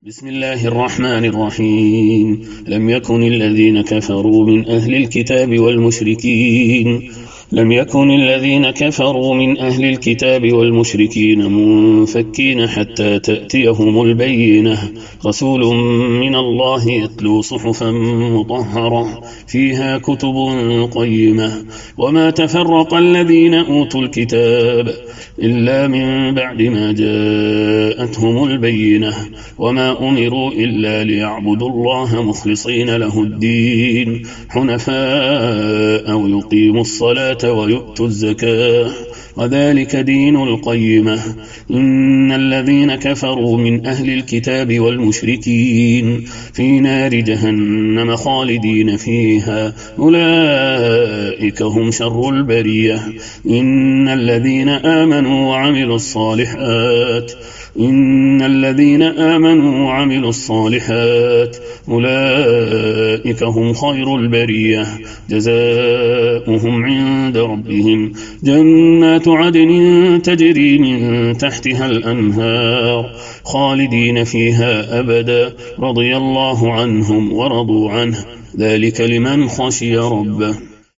بسم الله الرحمن الرحيم. لم يكن الذين كفروا من أهل الكتاب والمشركين منفكين حتى تأتيهم البينة. رسول من الله يتلو صحفا مطهرة فيها كتب قيمة. وما تفرق الذين أوتوا الكتاب إلا من بعد ما جاءتهم البينة. وما أمروا إلا ليعبدوا الله مخلصين له الدين حنفاء ويقيموا الصلاة ويؤتوا الزكاة وذلك دين القيمة. إن الذين كفروا من أهل الكتاب والمشركين في نار جهنم خالدين فيها أولئك هم شر البرية. إن الذين آمنوا وعملوا الصالحات أولئك هم خير البرية. جزاؤهم عند ربهم جنات عدن تجري من تحتها الأنهار خالدين فيها أبدا رضي الله عنهم ورضوا عنه ذلك لمن خشي ربه.